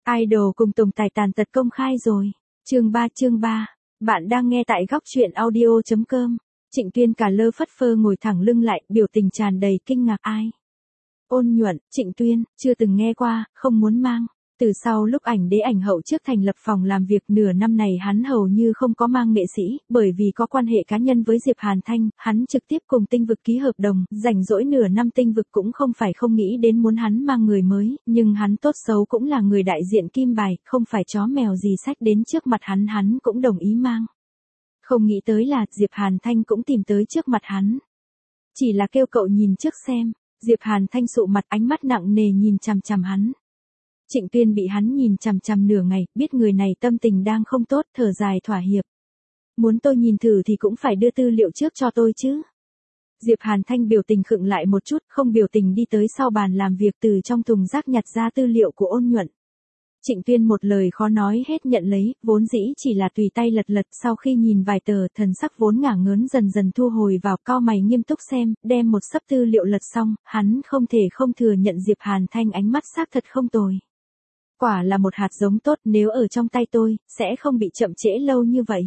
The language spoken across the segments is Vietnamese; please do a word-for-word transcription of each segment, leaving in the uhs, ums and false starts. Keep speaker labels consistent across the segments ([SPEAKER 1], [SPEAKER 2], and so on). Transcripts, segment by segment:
[SPEAKER 1] Idol cùng tổng tài tàn tật công khai rồi. Chương ba chương ba. Bạn đang nghe tại góc truyện audio chấm com. Trịnh Tuyên cả lơ phất phơ ngồi thẳng lưng lại, biểu tình tràn đầy kinh ngạc. Ai? Ôn Nhuận, Trịnh Tuyên, chưa từng nghe qua, không muốn mang. Từ sau lúc ảnh đế ảnh hậu trước thành lập phòng làm việc nửa năm này hắn hầu như không có mang nghệ sĩ, bởi vì có quan hệ cá nhân với Diệp Hàn Thanh, hắn trực tiếp cùng Tinh Vực ký hợp đồng, rảnh rỗi nửa năm Tinh Vực cũng không phải không nghĩ đến muốn hắn mang người mới, nhưng hắn tốt xấu cũng là người đại diện kim bài, không phải chó mèo gì sách đến trước mặt hắn hắn cũng đồng ý mang. Không nghĩ tới là Diệp Hàn Thanh cũng tìm tới trước mặt hắn. Chỉ là kêu cậu nhìn trước xem, Diệp Hàn Thanh sụ mặt ánh mắt nặng nề nhìn chằm chằm hắn. Trịnh Tuyên bị hắn nhìn chằm chằm nửa ngày, biết người này tâm tình đang không tốt, thở dài thỏa hiệp. Muốn tôi nhìn thử thì cũng phải đưa tư liệu trước cho tôi chứ. Diệp Hàn Thanh biểu tình khựng lại một chút, không biểu tình đi tới sau bàn làm việc từ trong thùng rác nhặt ra tư liệu của Ôn Nhuận. Trịnh Tuyên một lời khó nói hết nhận lấy, vốn dĩ chỉ là tùy tay lật lật, sau khi nhìn vài tờ, thần sắc vốn ngả ngớn dần dần thu hồi vào, cau mày nghiêm túc xem, đem một xấp tư liệu lật xong, hắn không thể không thừa nhận Diệp Hàn Thanh ánh mắt xác thật không tồi. Quả là một hạt giống tốt, nếu ở trong tay tôi, sẽ không bị chậm trễ lâu như vậy.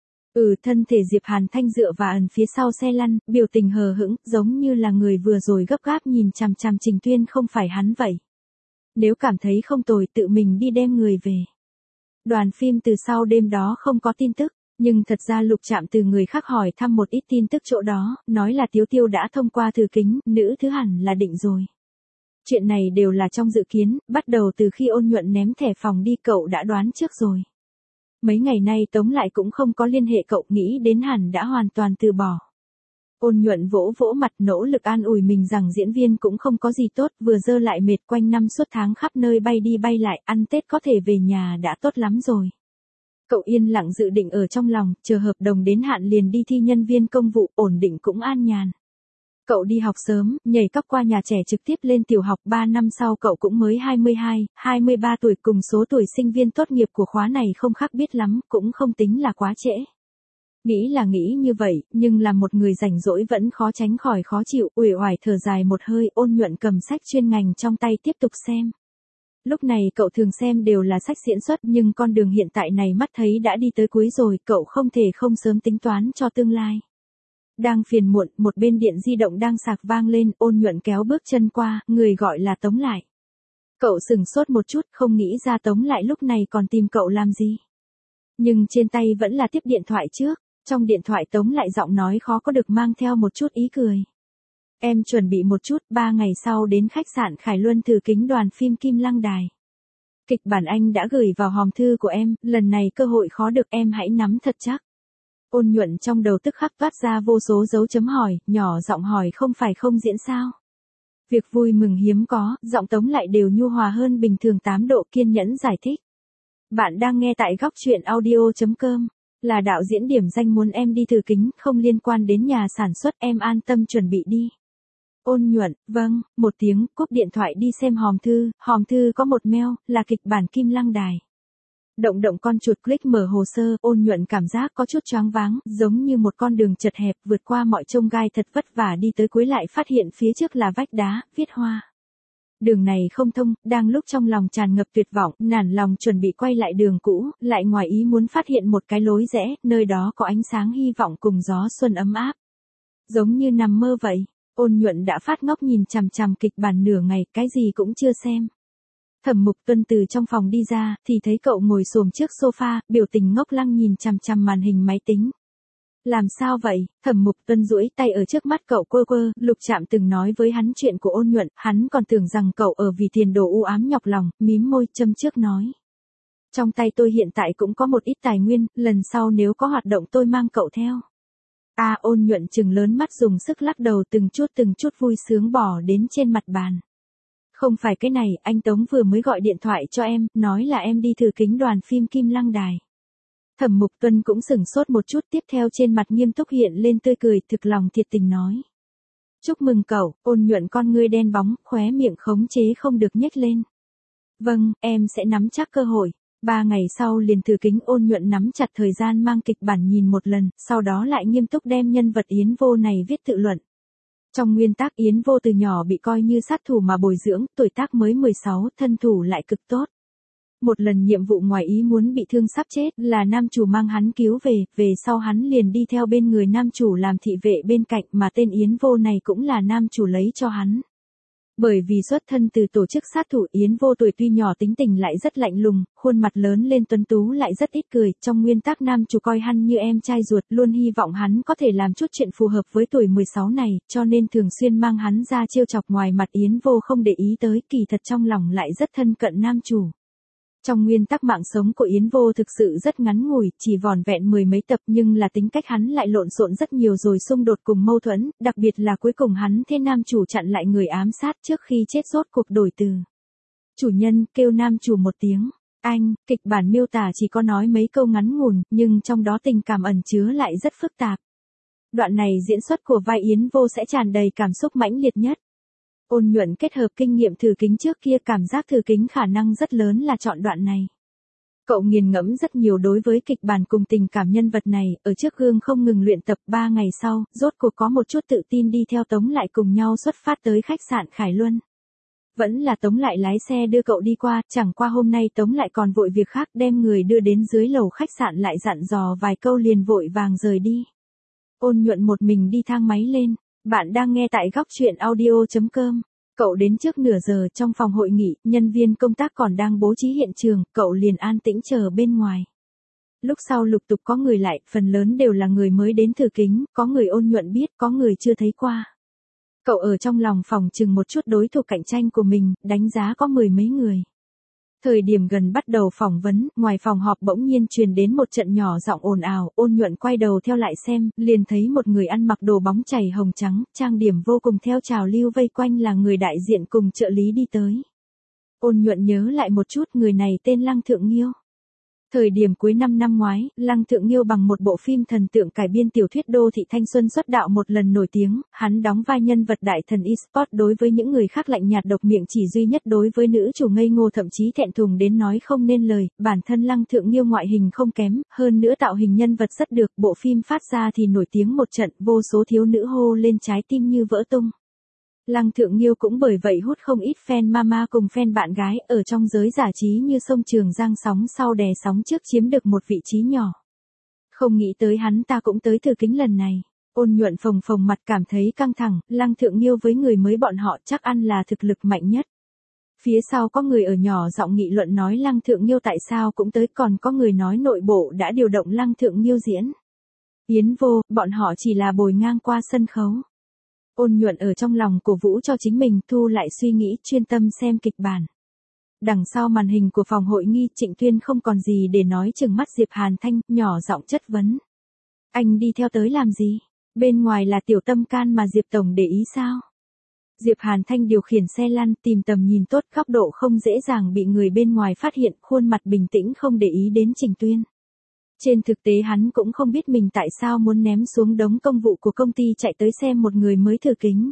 [SPEAKER 1] Ừ, thân thể Diệp Hàn Thanh dựa vào ẩn phía sau xe lăn, biểu tình hờ hững, giống như là người vừa rồi gấp gáp nhìn chằm chằm Trịnh Tuyên không phải hắn vậy. Nếu cảm thấy không tồi tự mình đi đem người về. Đoàn phim từ sau đêm đó không có tin tức, nhưng thật ra Lục Trạm từ người khác hỏi thăm một ít tin tức chỗ đó, nói là Tiếu Tiêu đã thông qua thử kính, nữ thứ hẳn là định rồi. Chuyện này đều là trong dự kiến, bắt đầu từ khi Ôn Nhuận ném thẻ phòng đi cậu đã đoán trước rồi. Mấy ngày nay Tống lại cũng không có liên hệ cậu, nghĩ đến hẳn đã hoàn toàn từ bỏ. Ôn Nhuận vỗ vỗ mặt nỗ lực an ủi mình rằng diễn viên cũng không có gì tốt, vừa dơ lại mệt quanh năm suốt tháng khắp nơi bay đi bay lại, ăn Tết có thể về nhà đã tốt lắm rồi. Cậu yên lặng dự định ở trong lòng, chờ hợp đồng đến hạn liền đi thi nhân viên công vụ, ổn định cũng an nhàn. Cậu đi học sớm, nhảy cóc qua nhà trẻ trực tiếp lên tiểu học, ba năm sau cậu cũng mới hai mươi hai, hai mươi ba tuổi, cùng số tuổi sinh viên tốt nghiệp của khóa này không khác biết lắm, cũng không tính là quá trễ. Nghĩ là nghĩ như vậy, nhưng là một người rảnh rỗi vẫn khó tránh khỏi khó chịu, uể oải thở dài một hơi. Ôn Nhuận cầm sách chuyên ngành trong tay tiếp tục xem. Lúc này cậu thường xem đều là sách diễn xuất, nhưng con đường hiện tại này mắt thấy đã đi tới cuối rồi, cậu không thể không sớm tính toán cho tương lai. Đang phiền muộn, một bên điện di động đang sạc vang lên, Ôn Nhuận kéo bước chân qua, người gọi là Tống Lại. Cậu sừng sốt một chút, không nghĩ ra Tống Lại lúc này còn tìm cậu làm gì. Nhưng trên tay vẫn là tiếp điện thoại trước, trong điện thoại Tống Lại giọng nói khó có được mang theo một chút ý cười. Em chuẩn bị một chút, ba ngày sau đến khách sạn Khải Luân thử kính đoàn phim Kim Lăng Đài. Kịch bản anh đã gửi vào hòm thư của em, lần này cơ hội khó được, em hãy nắm thật chắc. Ôn Nhuận trong đầu tức khắc toát ra vô số dấu chấm hỏi, nhỏ giọng hỏi không phải không diễn sao. Việc vui mừng hiếm có, giọng Tống Lại đều nhu hòa hơn bình thường tám độ, kiên nhẫn giải thích. Bạn đang nghe tại góc truyện audio chấm com, là đạo diễn điểm danh muốn em đi thử kính, không liên quan đến nhà sản xuất, em an tâm chuẩn bị đi. Ôn Nhuận, vâng, một tiếng, cúp điện thoại đi xem hòm thư, hòm thư có một mail, là kịch bản Kim Lăng Đài. Động động con chuột click mở hồ sơ, Ôn Nhuận cảm giác có chút choáng váng, giống như một con đường chật hẹp, vượt qua mọi chông gai thật vất vả đi tới cuối lại phát hiện phía trước là vách đá, viết hoa. Đường này không thông, đang lúc trong lòng tràn ngập tuyệt vọng, nản lòng chuẩn bị quay lại đường cũ, lại ngoài ý muốn phát hiện một cái lối rẽ, nơi đó có ánh sáng hy vọng cùng gió xuân ấm áp. Giống như nằm mơ vậy, Ôn Nhuận đã phát ngốc nhìn chằm chằm kịch bản nửa ngày, cái gì cũng chưa xem. Thẩm Mục Tuân từ trong phòng đi ra, thì thấy cậu ngồi xổm trước sofa, biểu tình ngốc lăng nhìn chằm chằm màn hình máy tính. Làm sao vậy? Thẩm Mục Tuân duỗi tay ở trước mắt cậu quơ quơ, Lục Trạm từng nói với hắn chuyện của Ôn Nhuận, hắn còn tưởng rằng cậu ở vì tiền đồ u ám nhọc lòng, mím môi châm trước nói. Trong tay tôi hiện tại cũng có một ít tài nguyên, lần sau nếu có hoạt động tôi mang cậu theo. À, Ôn Nhuận trừng lớn mắt dùng sức lắc đầu, từng chút từng chút vui sướng bỏ đến trên mặt bàn. Không phải cái này, anh Tống vừa mới gọi điện thoại cho em, nói là em đi thử kính đoàn phim Kim Lăng Đài. Thẩm Mục Tuân cũng sửng sốt một chút, tiếp theo trên mặt nghiêm túc hiện lên tươi cười, thực lòng thiệt tình nói. Chúc mừng cậu. Ôn Nhuận con ngươi đen bóng, khóe miệng khống chế không được nhếch lên. Vâng, em sẽ nắm chắc cơ hội. Ba ngày sau liền thử kính, Ôn Nhuận nắm chặt thời gian mang kịch bản nhìn một lần, sau đó lại nghiêm túc đem nhân vật Yến Vô này viết tự luận. Trong nguyên tắc Yến Vô từ nhỏ bị coi như sát thủ mà bồi dưỡng, tuổi tác mới mười sáu, thân thủ lại cực tốt. Một lần nhiệm vụ ngoài ý muốn bị thương sắp chết là nam chủ mang hắn cứu về, về sau hắn liền đi theo bên người nam chủ làm thị vệ bên cạnh mà tên Yến Vô này cũng là nam chủ lấy cho hắn. Bởi vì xuất thân từ tổ chức sát thủ Yến Vô tuổi tuy nhỏ tính tình lại rất lạnh lùng, khuôn mặt lớn lên tuấn tú lại rất ít cười, trong nguyên tắc nam chủ coi hắn như em trai ruột, luôn hy vọng hắn có thể làm chút chuyện phù hợp với tuổi mười sáu này, cho nên thường xuyên mang hắn ra trêu chọc. Ngoài mặt Yến Vô không để ý tới, kỳ thật trong lòng lại rất thân cận nam chủ. Trong nguyên tắc mạng sống của Yến Vô thực sự rất ngắn ngủi, chỉ vỏn vẹn mười mấy tập nhưng là tính cách hắn lại lộn xộn rất nhiều rồi xung đột cùng mâu thuẫn, đặc biệt là cuối cùng hắn thế nam chủ chặn lại người ám sát trước khi chết rốt cuộc đổi từ. Chủ nhân kêu nam chủ một tiếng, anh, kịch bản miêu tả chỉ có nói mấy câu ngắn ngủn, nhưng trong đó tình cảm ẩn chứa lại rất phức tạp. Đoạn này diễn xuất của vai Yến Vô sẽ tràn đầy cảm xúc mãnh liệt nhất. Ôn Nhuận kết hợp kinh nghiệm thử kính trước kia, cảm giác thử kính khả năng rất lớn là chọn đoạn này. Cậu nghiền ngẫm rất nhiều đối với kịch bản cùng tình cảm nhân vật này, ở trước gương không ngừng luyện tập. Ba ngày sau, rốt cuộc có một chút tự tin đi theo Tống Lại cùng nhau xuất phát tới khách sạn Khải Luân. Vẫn là Tống Lại lái xe đưa cậu đi qua, chẳng qua hôm nay Tống Lại còn vội việc khác, đem người đưa đến dưới lầu khách sạn lại dặn dò vài câu liền vội vàng rời đi. Ôn Nhuận một mình đi thang máy lên. Bạn đang nghe tại góc truyện audio chấm com. Cậu đến trước nửa giờ, trong phòng hội nghị, nhân viên công tác còn đang bố trí hiện trường, cậu liền an tĩnh chờ bên ngoài. Lúc sau lục tục có người lại, phần lớn đều là người mới đến thử kính, có người Ôn Nhuận biết, có người chưa thấy qua. Cậu ở trong lòng phòng chừng một chút đối thủ cạnh tranh của mình, đánh giá có mười mấy người. Thời điểm gần bắt đầu phỏng vấn, ngoài phòng họp bỗng nhiên truyền đến một trận nhỏ giọng ồn ào, Ôn Nhuận quay đầu theo lại xem, liền thấy một người ăn mặc đồ bóng chảy hồng trắng, trang điểm vô cùng theo trào lưu vây quanh là người đại diện cùng trợ lý đi tới. Ôn Nhuận nhớ lại một chút, người này tên Lăng Thượng Nghiêu. Thời điểm cuối năm năm ngoái, Lăng Thượng Nghiêu bằng một bộ phim thần tượng cải biên tiểu thuyết Đô thị thanh xuân xuất đạo một lần nổi tiếng, hắn đóng vai nhân vật đại thần e-sport, đối với những người khác lạnh nhạt độc miệng, chỉ duy nhất đối với nữ chủ ngây ngô thậm chí thẹn thùng đến nói không nên lời. Bản thân Lăng Thượng Nghiêu ngoại hình không kém, hơn nữa tạo hình nhân vật rất được, bộ phim phát ra thì nổi tiếng một trận, vô số thiếu nữ hô lên trái tim như vỡ tung. Lăng Thượng Nghiêu cũng bởi vậy hút không ít fan mama cùng fan bạn gái, ở trong giới giải trí như sông Trường Giang sóng sau đè sóng trước chiếm được một vị trí nhỏ. Không nghĩ tới hắn ta cũng tới thử kính lần này. Ôn Nhuận phồng phồng mặt cảm thấy căng thẳng, Lăng Thượng Nghiêu với người mới bọn họ chắc ăn là thực lực mạnh nhất. Phía sau có người ở nhỏ giọng nghị luận nói Lăng Thượng Nghiêu tại sao cũng tới, còn có người nói nội bộ đã điều động Lăng Thượng Nghiêu diễn. Yến Vô, bọn họ chỉ là bồi ngang qua sân khấu. Ôn Nhuận ở trong lòng cổ vũ cho chính mình, thu lại suy nghĩ, chuyên tâm xem kịch bản. Đằng sau màn hình của phòng hội nghi, Trịnh Tuyên không còn gì để nói, trừng mắt Diệp Hàn Thanh, nhỏ giọng chất vấn. Anh đi theo tới làm gì? Bên ngoài là tiểu tâm can mà Diệp Tổng để ý sao? Diệp Hàn Thanh điều khiển xe lăn, tìm tầm nhìn tốt, góc độ không dễ dàng bị người bên ngoài phát hiện, khuôn mặt bình tĩnh không để ý đến Trịnh Tuyên. Trên thực tế hắn cũng không biết mình tại sao muốn ném xuống đống công vụ của công ty chạy tới xem một người mới thử kính.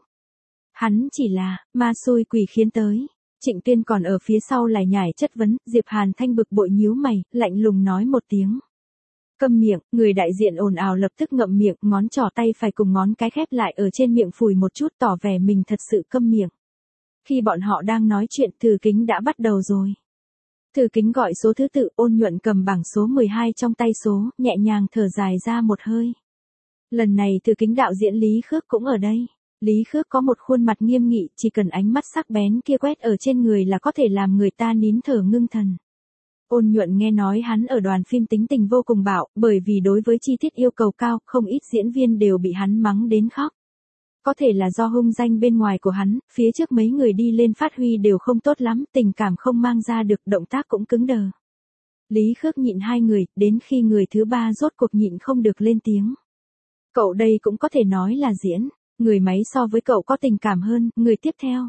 [SPEAKER 1] Hắn chỉ là, ma xui quỷ khiến tới. Trịnh Tuyên còn ở phía sau lải nhải chất vấn, Diệp Hàn Thanh bực bội nhíu mày, lạnh lùng nói một tiếng. Câm miệng, người đại diện ồn ào lập tức ngậm miệng, ngón trỏ tay phải cùng ngón cái khép lại ở trên miệng phủi một chút, tỏ vẻ mình thật sự câm miệng. Khi bọn họ đang nói chuyện, thử kính đã bắt đầu rồi. Thử kính gọi số thứ tự, Ôn Nhuận cầm bảng số mười hai trong tay số, nhẹ nhàng thở dài ra một hơi. Lần này thử kính đạo diễn Lý Khước cũng ở đây. Lý Khước có một khuôn mặt nghiêm nghị, chỉ cần ánh mắt sắc bén kia quét ở trên người là có thể làm người ta nín thở ngưng thần. Ôn Nhuận nghe nói hắn ở đoàn phim tính tình vô cùng bạo, bởi vì đối với chi tiết yêu cầu cao, không ít diễn viên đều bị hắn mắng đến khóc. Có thể là do hung danh bên ngoài của hắn, phía trước mấy người đi lên phát huy đều không tốt lắm, tình cảm không mang ra được, động tác cũng cứng đờ. Lý Khước nhịn hai người, đến khi người thứ ba rốt cuộc nhịn không được lên tiếng. Cậu đây cũng có thể nói là diễn, người máy so với cậu có tình cảm hơn, người tiếp theo.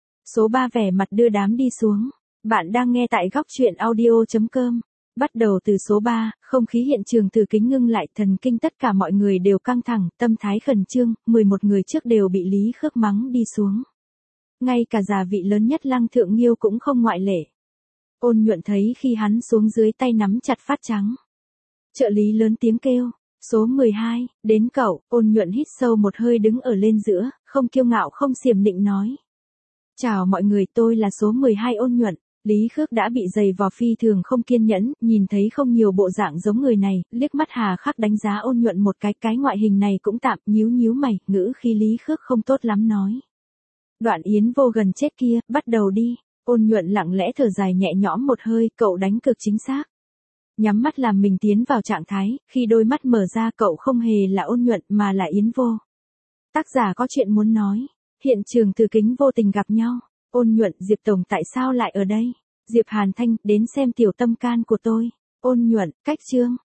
[SPEAKER 1] Số ba vẻ mặt đưa đám đi xuống. Bạn đang nghe tại góc truyện audio chấm com. Bắt đầu từ số ba, không khí hiện trường thử kính ngưng lại, thần kinh tất cả mọi người đều căng thẳng, tâm thái khẩn trương, mười một người trước đều bị Lý Khước mắng đi xuống. Ngay cả già vị lớn nhất Lăng Thượng Nghiêu cũng không ngoại lệ. Ôn Nhuận thấy khi hắn xuống dưới tay nắm chặt phát trắng. Trợ lý lớn tiếng kêu, số mười hai, đến cậu. Ôn Nhuận hít sâu một hơi đứng ở lên giữa, không kiêu ngạo không xiểm nịnh nói. Chào mọi người, tôi là số mười hai Ôn Nhuận. Lý Khước đã bị giày vò phi thường không kiên nhẫn, nhìn thấy không nhiều bộ dạng giống người này, liếc mắt hà khắc đánh giá Ôn Nhuận một cái, cái ngoại hình này cũng tạm, nhíu nhíu mày, ngữ khi Lý Khước không tốt lắm nói. Đoạn Yến Vô gần chết kia, bắt đầu đi. Ôn Nhuận lặng lẽ thở dài nhẹ nhõm một hơi, cậu đánh cực chính xác. Nhắm mắt làm mình tiến vào trạng thái, khi đôi mắt mở ra cậu không hề là Ôn Nhuận mà là Yến Vô. Tác giả có chuyện muốn nói. Hiện trường Từ Kính vô tình gặp nhau. Ôn Nhuận, Diệp Tổng tại sao lại ở đây? Diệp Hàn Thanh, đến xem tiểu tâm can của tôi. Ôn Nhuận, cách chương.